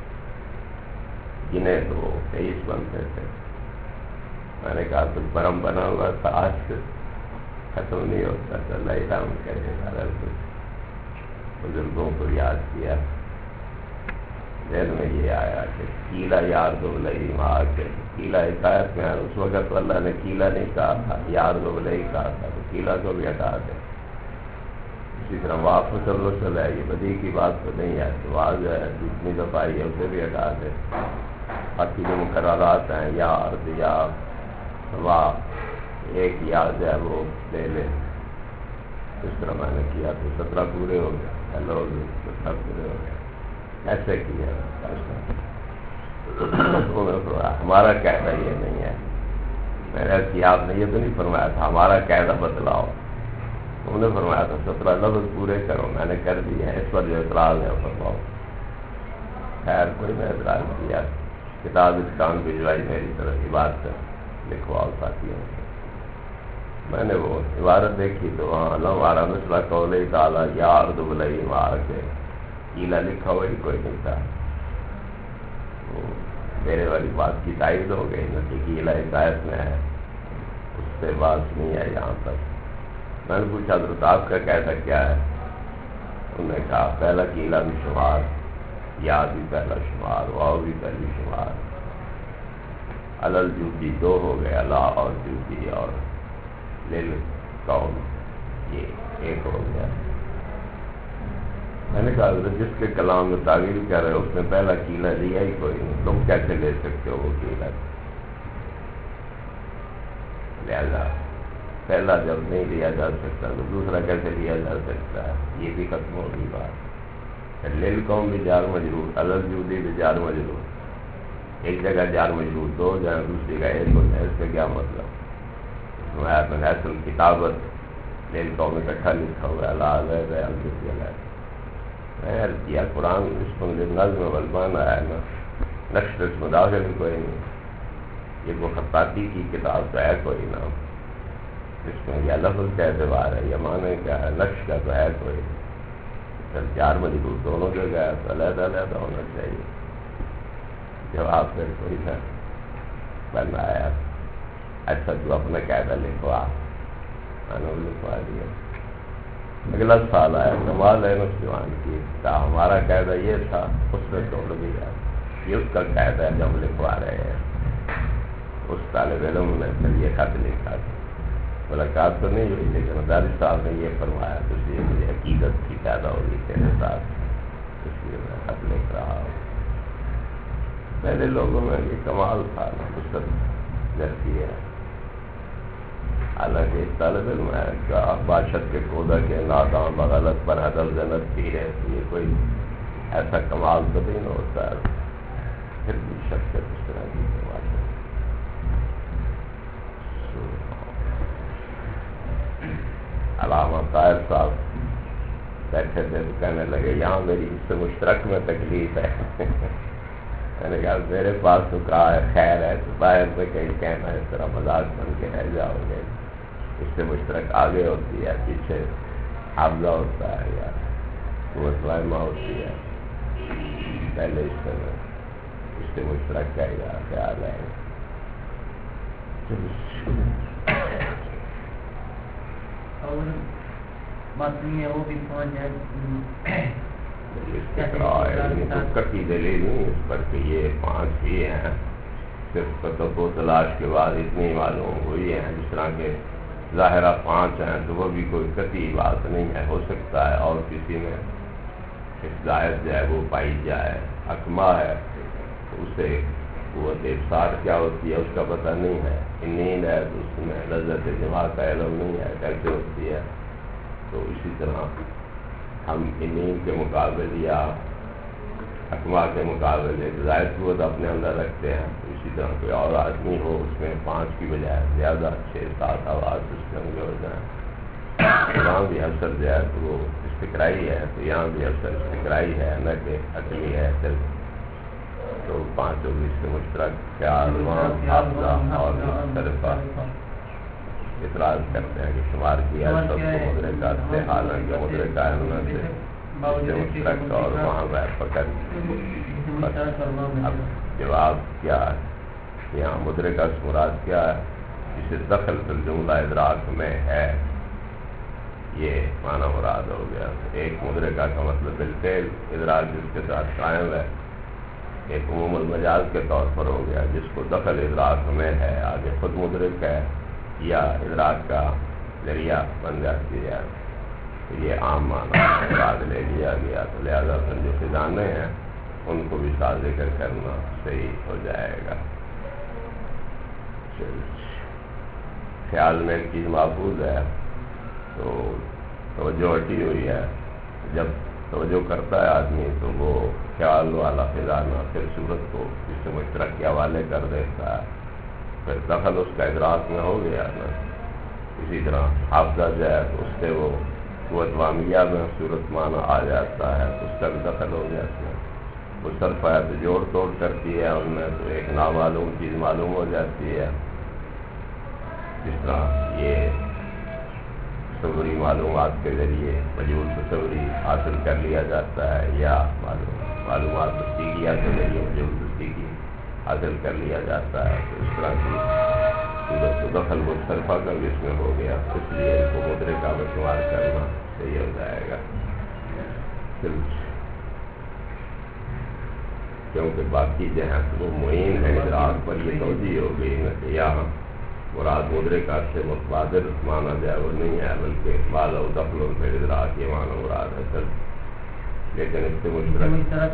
S2: گنے تو 23 بنتے تھے. میں نے کہا کچھ برم بنا ہوا تھا، آج سے ختم نہیں ہوتا تھا. اللہ رحم کرے. سارا کچھ بزرگوں کو یاد کیا. ذہن میں یہ آیا کہ کیلا یار دو لئی ماں کے کیلا حکایت میں اس وقت تو اللہ نے کیلا نہیں کہا تھا، یار دو لئی کہا تھا، تو کیلا کو بھی ہٹا دے. اسی طرح واپس الرسل ہے، یہ بدی کی بات تو نہیں ہے، تو آ جو ہے جتنی دفعہ آئی ہے اسے بھی ہٹا دے. باقی جو مقررات ہیں یار دیا واہ ایک یاد ہے وہ لے لے. اس طرح میں نے کیا تو 17 پورے ہو گئے. ہیلو 17 پورے ہو گئے. ایسے کیا ہمارا قاعدہ یہ نہیں ہے. میں نے کیا آپ نے یہ تو نہیں فرمایا تھا ہمارا قاعدہ بدلاؤ. انہوں نے فرمایا تھا 17 لفظ پورے کرو. میں نے کر دیے ہیں. اس پر جو اعتراض ہے فرماؤ. خیر کوئی نے اعتراض کیا. کتاب اس کام بھجوائی میری طرف کی بات لکھواؤ ساتھیوں سے. میں نے وہ عبارت دیکھی تو وہاں ہمارا مسئلہ قول تعالیٰ یار دبلئی مار کے کیلا لکھا ہوا ہی کوئی نہیں تھا. میرے والی بات کی تائید ہو گئی نا کہ کیلا ہدایت میں ہے، اس سے بات نہیں ہے یہاں تک. میں نے پوچھا حضرت آپ کا قاعدہ کیا ہے؟ انہوں نے کہا پہلا کیلا بھی شمار، یا بھی پہلا شمار، واؤ بھی پہلی شمار. الل جوتی 2 ہو گئے، اللہ اور جوتی اور لل قوم یہ 1 ہو گیا. میں نے کہا جس کے کلام میں تعویل کر رہے اس نے پہلا کیلا لیا ہی کوئی نہیں، تم کیسے لے سکتے ہو وہ کیلا؟ لہذا پہلا جب نہیں لیا جا سکتا تو دوسرا کیسے لیا جا سکتا ہے؟ یہ بھی ختم ہوگی بات. لیل قوم بھی جار مجرور، الل جودی بھی جار مجرور. ایک جگہ جار مجرور 2 جگہ، دوسری جگہ 1 ہوتا ہے. اس کا کیا مطلب؟ میں نے اصل کتابت لیل قوم اکٹھا لکھا ہوا ہے. میں کیا قرآن اس کو نظم والبان آیا نا، نقش میں داخل کوئی نہیں. یہ وہ خطاطی کی کتاب تو ہے کوئی نا، اس میں یا لفظ کا اعتبار ہے یا معنی کیا ہے، نقش کا تو ہے کوئی. پھر 4 مجرور دونوں جگہ ہے تو علیحدہ علیحدہ ہونا چاہیے. جواب پھر کوئی نہ بن آیا. اچھا تو اپنا قاعدہ لکھوا. میں نے لکھوا دیا. اگلا سال آیا کمال ہے نوجوان کی، ہمارا قاعدہ یہ تھا، اس نے توڑ دیا. یہ اس کا قاعدہ ہے جو ہم لکھوا رہے ہیں. اس طالب علم نے پھر یہ خط لکھا. ملاقات تو نہیں ہوئی لیکن مدارس صاحب نے یہ فرمایا تو اس لیے مجھے عقیدت کی پیدا ہوگی تیرے ساتھ، اس لیے میں خط لکھ رہا ہوں. پہلے لوگوں میں یہ کمال تھا، وسعت جیسی ہے. حالانکہ ایک طالب علم ہے کا بادشاہ کے کودا کے ناداں بغلط پر حدل جنت پی ہے، یہ کوئی ایسا کمال تو نہیں ہوتا ہے، پھر بھی شخصیت اس طرح کی بات ہے۔ علامہ طاہر صاحب بیٹھے تھے تو کہنے لگے یہاں میری اس سے مشترک میں تکلیف ہے۔ میں نے کہا میرے پاس تو کہا ہے خیر ہے، تو باہر میں کہیں کہنا ہے، اس طرح مذاق بن کے رہ جاؤ گے، اس سے مشترک آگے ہوتی ہے، پیچھے حافظہ ہوتا ہے یا قوت وائمہ ہوتی ہے، پہلے اس سے مشترک کا خیال ہے۔
S1: اور بات نہیں ہے وہ بھی پہنچ جائے
S2: کٹی دلیل نہیں اس پر کہ یہ 5 ہی ہیں، صرف کتب و تلاش کے بعد اتنی معلوم ہوئی ہیں، جس طرح کے ظاہرہ 5 ہیں تو وہ بھی کوئی قطعی بات نہیں ہے، ہو سکتا ہے اور کسی میں ہدایت جو ہے وہ پائی جائے۔ اکما ہے تو اسے قوت ابصار کیا ہوتی ہے اس کا پتہ نہیں ہے، نیند ہے تو اس میں لذت دماغ کا علم نہیں ہے کیسے ہوتی ہے، تو اسی طرح ہم نیند کے مقابل یا اکما کے مقابل ایک زائد قوت اپنے اندر رکھتے ہیں، تو اسی طرح کوئی اور آدمی ہو اس میں 5 کی بجائے زیادہ 6-7 آواز اس کے اندر ہو جائیں، یہاں بھی اثر جو ہے تو وہ استقرائی ہے، تو یہاں بھی اثر استقرائی ہے نہ کہ عقلی ہے صرف۔ تو 5 اس سے مشترک خیال حافظہ اور مختلفہ اعتراض کرتے ہیں کہ شمار کیا سب کو مدرکات سے، حالانکہ مدرکات میں سے مشترک اور وہاں میں فقط۔ اب جواب کیا ہے؟ یہاں مدرکہ سے مراد کیا ہے؟ جسے دخل فی الجملہ ادراک میں ہے، یہ معنی مراد ہو گیا۔ ایک مدرکہ کا مطلب بالفعل ادراک جس کے ساتھ قائم ہے، ایک عموم المجاز کے طور پر ہو گیا جس کو دخل ادراک میں ہے، آگے خود مدرک ہے یا ادراک کا ذریعہ بن جاتی ہے، تو یہ عام معنی مراد لے لیا گیا، تو لہذا پھر جو خزانے ہیں ان کو بھی ساتھ ذکر کرنا صحیح ہو جائے گا۔ خیال میں ایک چیز محفوظ ہے تو توجہ ہٹی ہوئی ہے، جب توجہ کرتا ہے آدمی تو وہ خیال والا خزانہ پھر صورت کو اس سے مشترک کے حوالے کر دیتا ہے، پھر دخل اس کا ادراک میں ہو گیا نا۔ اسی طرح حافظہ جو ہے تو اس سے وہ قوت وامیہ میں صورت معنی آ جاتا ہے، اس کا بھی دخل ہو گیا اس میں۔ وہ صرف ہے تو جوڑ توڑ کرتی ہے ان میں، تو ایک نامعلوم چیز معلوم ہو جاتی ہے، جس طرح یہ تصوری معلومات کے ذریعے مجہول تصوری حاصل کر لیا جاتا ہے، یا معلومات تصدیقیات کے ذریعے مجہول تصدیقی حاصل کر لیا جاتا ہے، تو اس طرح کی صورت کو دخل مصطلفہ کا بھی اس میں ہو گیا، اس لیے اس کو مدرکہ میں شمار کرنا صحیح ہو جائے گا، کیونکہ باقی جو ہیں وہ معین ہے ادراک پر، یہ توجہ ہو گئی نہ کہ یہاں مراد مدرکہ سے متبادر معنی جو ہے وہ نہیں ہے، بلکہ بالا و دخل پہ ادراک یہ معنی مراد ہے صرف، لیکن اس سے مشترک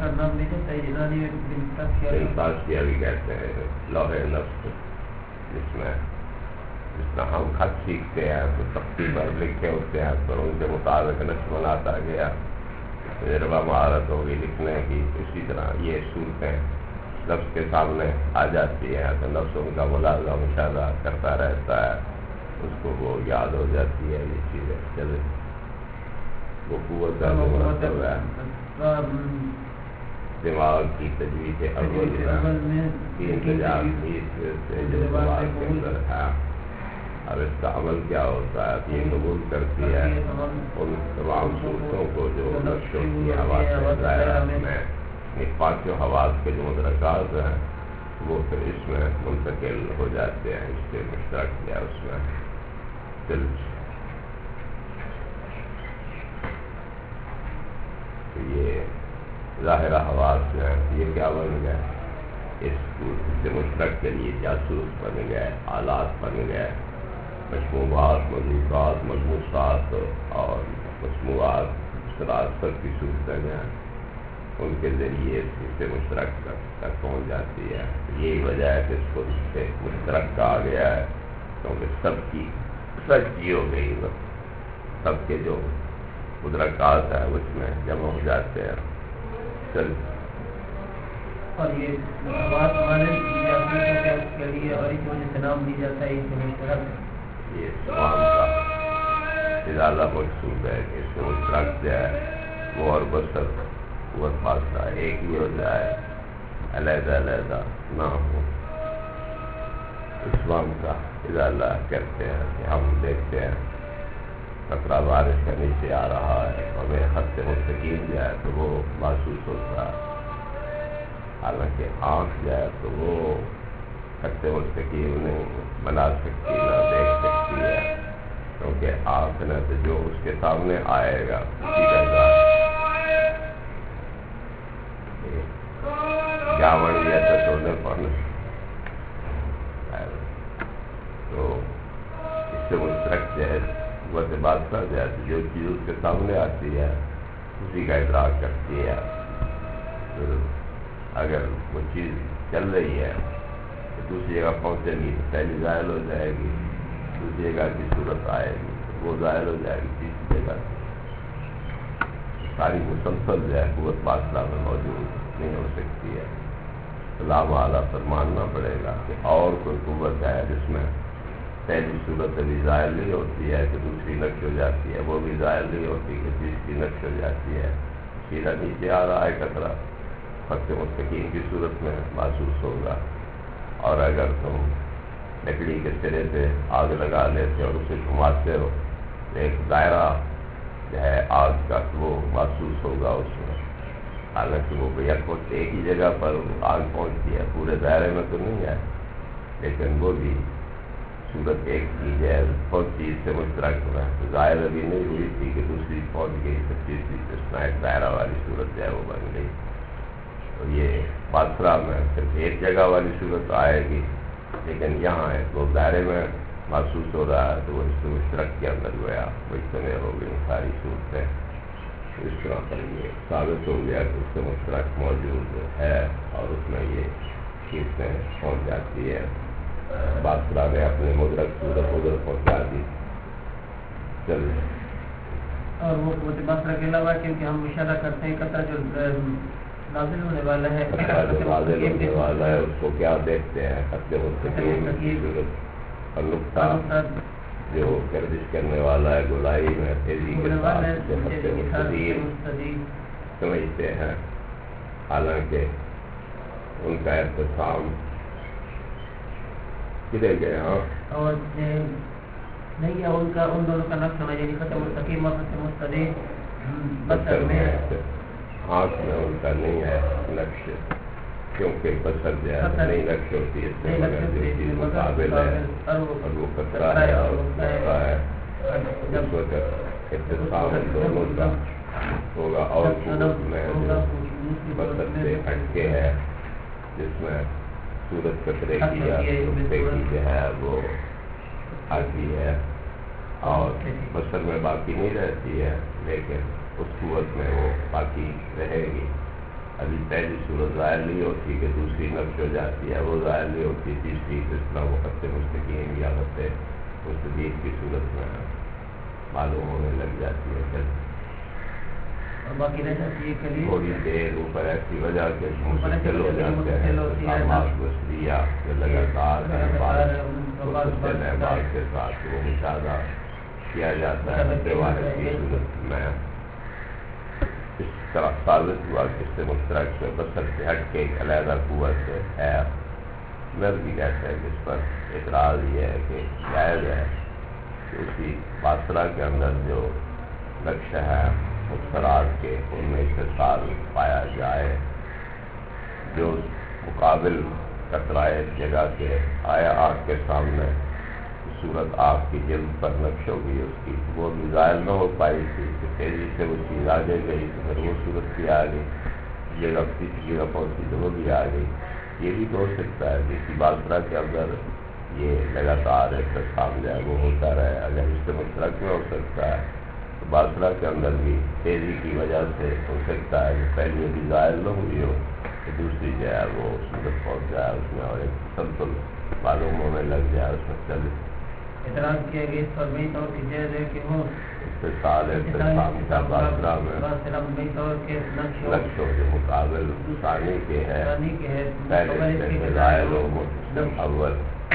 S2: انتاشیہ بھی کہتے ہیں لوح نفس، جس طرح ہم خط سیکھتے ہیں تو تختی پر لکھے ہوتے ہیں پر ان کے مطابق نقش بناتا گیا، تجربہ مہارت ہوگی لکھنے کی، اسی طرح یہ صورتیں نفس کے سامنے آ جاتی ہیں تو نفس ان کا ملاحظہ مشاہدہ کرتا رہتا ہے، اس کو وہ یاد ہو جاتی ہے یہ چیزیں، چلے وہ قوت ہے دماغ کی تجویز اول کی انتظام سے جو دماغ کے اندر ہے، اب اس کا عمل کیا ہوتا ہے؟ یہ قبول کرتی ہے ان تمام صورتوں کو جو نقشوں کی حواس دائرہ میں پانچ حواس کے جو مدرکات ہیں وہ پھر اس میں منتقل ہو جاتے ہیں، اس کے مشترک کیا اس میں دل یہ ظاہرہ حواس جو ہے یہ کیا بن گئے؟ اس سے مشترک کے لیے جاسوس بن گئے، آلات بن گئے، مجموعات، مضبوطات، ملموسات اور مصنوعات سب کی صورتیں ہیں، ان کے ذریعے اس سے مشترک تک پہنچ جاتی ہے۔ یہی وجہ ہے کہ اس کو اس سے مشترک کہا گیا ہے، کیونکہ سب کی سچی ہو گئی نا، سب کے جو مدرکات ہیں اس میں جمع ہو جاتے ہیں. چل
S1: اور یہ آواز مانے دی جاتی ہے کیونکہ اس کے لیے اور اس وجہ سے نام دی جاتا ہے اس مشترک.
S2: یہ تمام کا ازالہ مقصود ہے کہ اس سے مشترک جائے وہ اور بسر قوت فاصلہ ایک ہی ہو جائے، علیحدہ علیحدہ نہ ہو. اسلام کا ازالہ کرتے ہیں کہ ہم دیکھتے ہیں قطرہ بارش کا نیچے آ رہا ہے، ہمیں خط مستقیم جائے تو وہ محسوس ہوتا ہے، حالانکہ آنکھ جائے تو وہ خط مستقیم نہیں بنا سکتی نہ دیکھ سکتی ہے، کیونکہ آنکھ نہ تو جو اس کے سامنے آئے گا اسی جگہ جاون یا تو سونے پڑنا. تو اس سے مشترک جو ہے وہ سے بات کر جائے تو جو چیز اس کے سامنے آتی ہے اسی کا ادراک کرتی ہے. پھر اگر وہ چیز چل رہی ہے تو دوسری جگہ پہنچے گی تو پہلی ظاہر ہو جائے گی، دوسری جگہ کی صورت آئے گی وہ ظاہر ہو جائے گی، تیسری جگہ ساری مسلسل جو ہے قوت فاصلہ میں موجود نہیں ہو سکتی ہے. اللہ اعلیٰ پر ماننا پڑے گا کہ اور کوئی قوت ہے جس میں پہلی صورت ابھی ظاہر نہیں ہوتی ہے کہ دوسری نقش ہو جاتی ہے، وہ بھی ظاہر نہیں ہوتی کہ تیسری نقش ہو جاتی ہے. سیدھا نیچے آ رہا ہے قطرہ خط مستقیم کی صورت میں محسوس ہوگا. اور اگر تم لکڑی کے سرے پہ آگ لگا لیتے اور اسے گھماتے ہو ایک دائرہ جو ہے آگ کا وہ محسوس ہوگا اس میں، حالانکہ وہ یکوقت ایک ہی جگہ پر آگ پہنچتی ہے، پورے دائرے میں تو نہیں ہے، لیکن وہ بھی صورت ایک کی ہے بہت چیز سے مشترک ہوا ہے. ظاہر ابھی نہیں ہوئی تھی کہ دوسری پہنچ گئی تو تیسری ایک دائرہ والی صورت جو ہے وہ بن گئی. تو یہ بادشاہ میں صرف ایک جگہ والی صورت آئے گی، لیکن یہاں ہے وہ دائرے میں محسوس ہو رہا ہے تو وہ اس سے مشترک کے اندر گیا مجتمع ہو گئی ساری صورتیں. اس طرح پر یہ ثابت ہو گیا کہ اس سے مشترک موجود ہے اور اس میں یہ چیزیں پہنچ جاتی ہے. بادشاہ نے اپنے مدرک صورت ادھر پہنچا دی. چل
S1: اور وہ بادشاہ کے علاوہ کیونکہ ہم اشارہ کرتے ہیں قطرہ جو نازل ہونے والا ہے،
S2: جو نازل ہونے والا ہے اس کو کیا دیکھتے ہیں خط مستقیم کی صورت اور نقطہ جو گردش کرنے والا ہے گولائی میں تیزی کے ساتھ خط مستقیم سمجھتے ہیں، حالانکہ ان کا احتسام کدھر گئے. ہاں
S1: اور نہیں ان کا ان دونوں کا نقش ہونا یعنی خط مستقیم اور خط مستقیم بسر میں
S2: آنکھ میں ان کا نہیں ہے نقش، کیونکہ بسر جو ہے نہیں نقش ہوتی ہے، اس میں مگر جو چیز مقابل ہے اور وہ قطرہ ہے اور نقطہ ہے، جس وقت احتسام ان دونوں کا ہوگا. اور صورت میں جو بسر سے ہٹ کے ہے جس میں صورت قطرے کی یا نقطے کی جو ہے وہ آتی ہے اور بسر میں باقی نہیں رہتی ہے، لیکن اس قوت میں وہ باقی رہے گی. ابھی پہلی صورت ظاہر نہیں ہوتی کہ دوسری نقش ہو جاتی ہے، وہ ظاہر نہیں ہوتی تیسری جس طرح وہ خط مستقیم یا خط مستقیم کی صورت میں معلوم ہونے لگ جاتی ہے. پھر
S1: باقی رہ جاتی ہے کلی
S2: تھوڑی دیر اوپر ایسی وجہ کے مستقل ہو جاتے ہیں جو لگاتار بال کے ساتھ وہ مشاہدہ کیا جاتا ہے واحد کی صورت میں. اس طرح ثابت ہوا کہ اس سے مشترک سے بسر سے ہٹ کے ایک علیحدہ قوت ہے. میں بھی کہتا ہے کہ اس پر اعتراض یہ ہے کہ جائز ہے کہ اسی بادشاہ کے اندر جو نقش ہے مختلف کے ان میں استحصال پایا جائے، جو مقابل قطرائے جگہ سے آیا آگ کے سامنے صورت آگ کی جلد پر نقش ہو گئی، اس کی وہ بھی ظاہر نہ ہو پائی تھی کہ تیزی سے وہ چیز آگے گئی تو پھر وہ صورت بھی آ گئی، جگہ تیسری جگہ پہنچی تو وہ بھی آ گئی. یہ بھی تو ہو سکتا ہے کہ کسی بادشاہ کے اندر یہ لگاتار احتسام جو ہے وہ ہوتا رہے. اگر اس سے مشترک میں ہو سکتا ہے تو بادشاہ کے اندر بھی تیزی کی وجہ سے ہو سکتا ہے کہ پہلی بھی ظاہر نہ ہوئی ہو کہ دوسری جو ہے وہ صورت پہنچ جائے اس میں اور ایک تسلسل معلوم ہونے لگ جائے اس میں. چل
S1: اعتراض کیا گیا اس پر بئی طور کی جائز ہے کہ وہ
S2: اتصال کا باطرہ میں
S1: بئی طور کے
S2: نقش ہو جو مقابل ثانی کے ہے پہلے سے زائل و مستقبل اول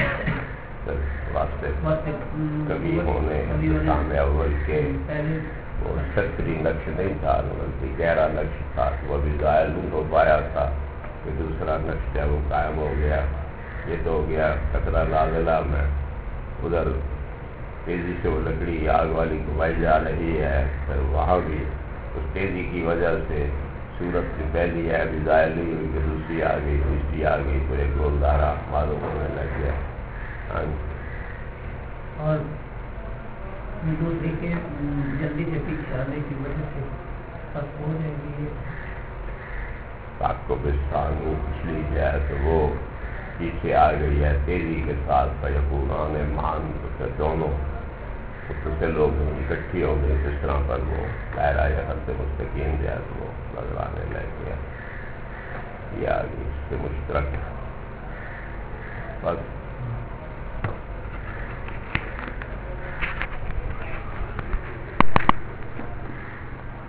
S2: واسطے کبھی ہونے انتظام اول کے وہ چھتری نقش نہیں تھا بلکہ گہرا نقش تھا وہ بھی زائل نہیں ہو پایا تھا کہ دوسرا نقش ہے وہ قائم ہو گیا. یہ تو ہو گیا خطرہ نازلہ میں ادھر تیزی سے وہ لکڑی آگ والی گھمائی جا رہی ہے پھر وہاں بھی اس تیزی کی وجہ سے صورت کی پہلی ہے ابھی ظاہر نہیں ہوئی کہ دوسری آ گئی تیسری آ گئی پھر ایک گولدارہ معلوم ہونے لگ گیا.
S1: اور دوسری کے جلدی سے پیچھے آنے کی وجہ سے پس ہو جائے گی
S2: کو بستانی پچھلی جو ہے تو وہ پیچھے آ گئی ہے تیزی کے ساتھ فیقونان مان تو دونوں سے لوگ اکٹھی ہو گئی جس طرح پر وہ دائرہ یا حد مستقیم جو ہے تو وہ نظر آنے لگ گیا. یہ آ گئی اس سے مشترک بس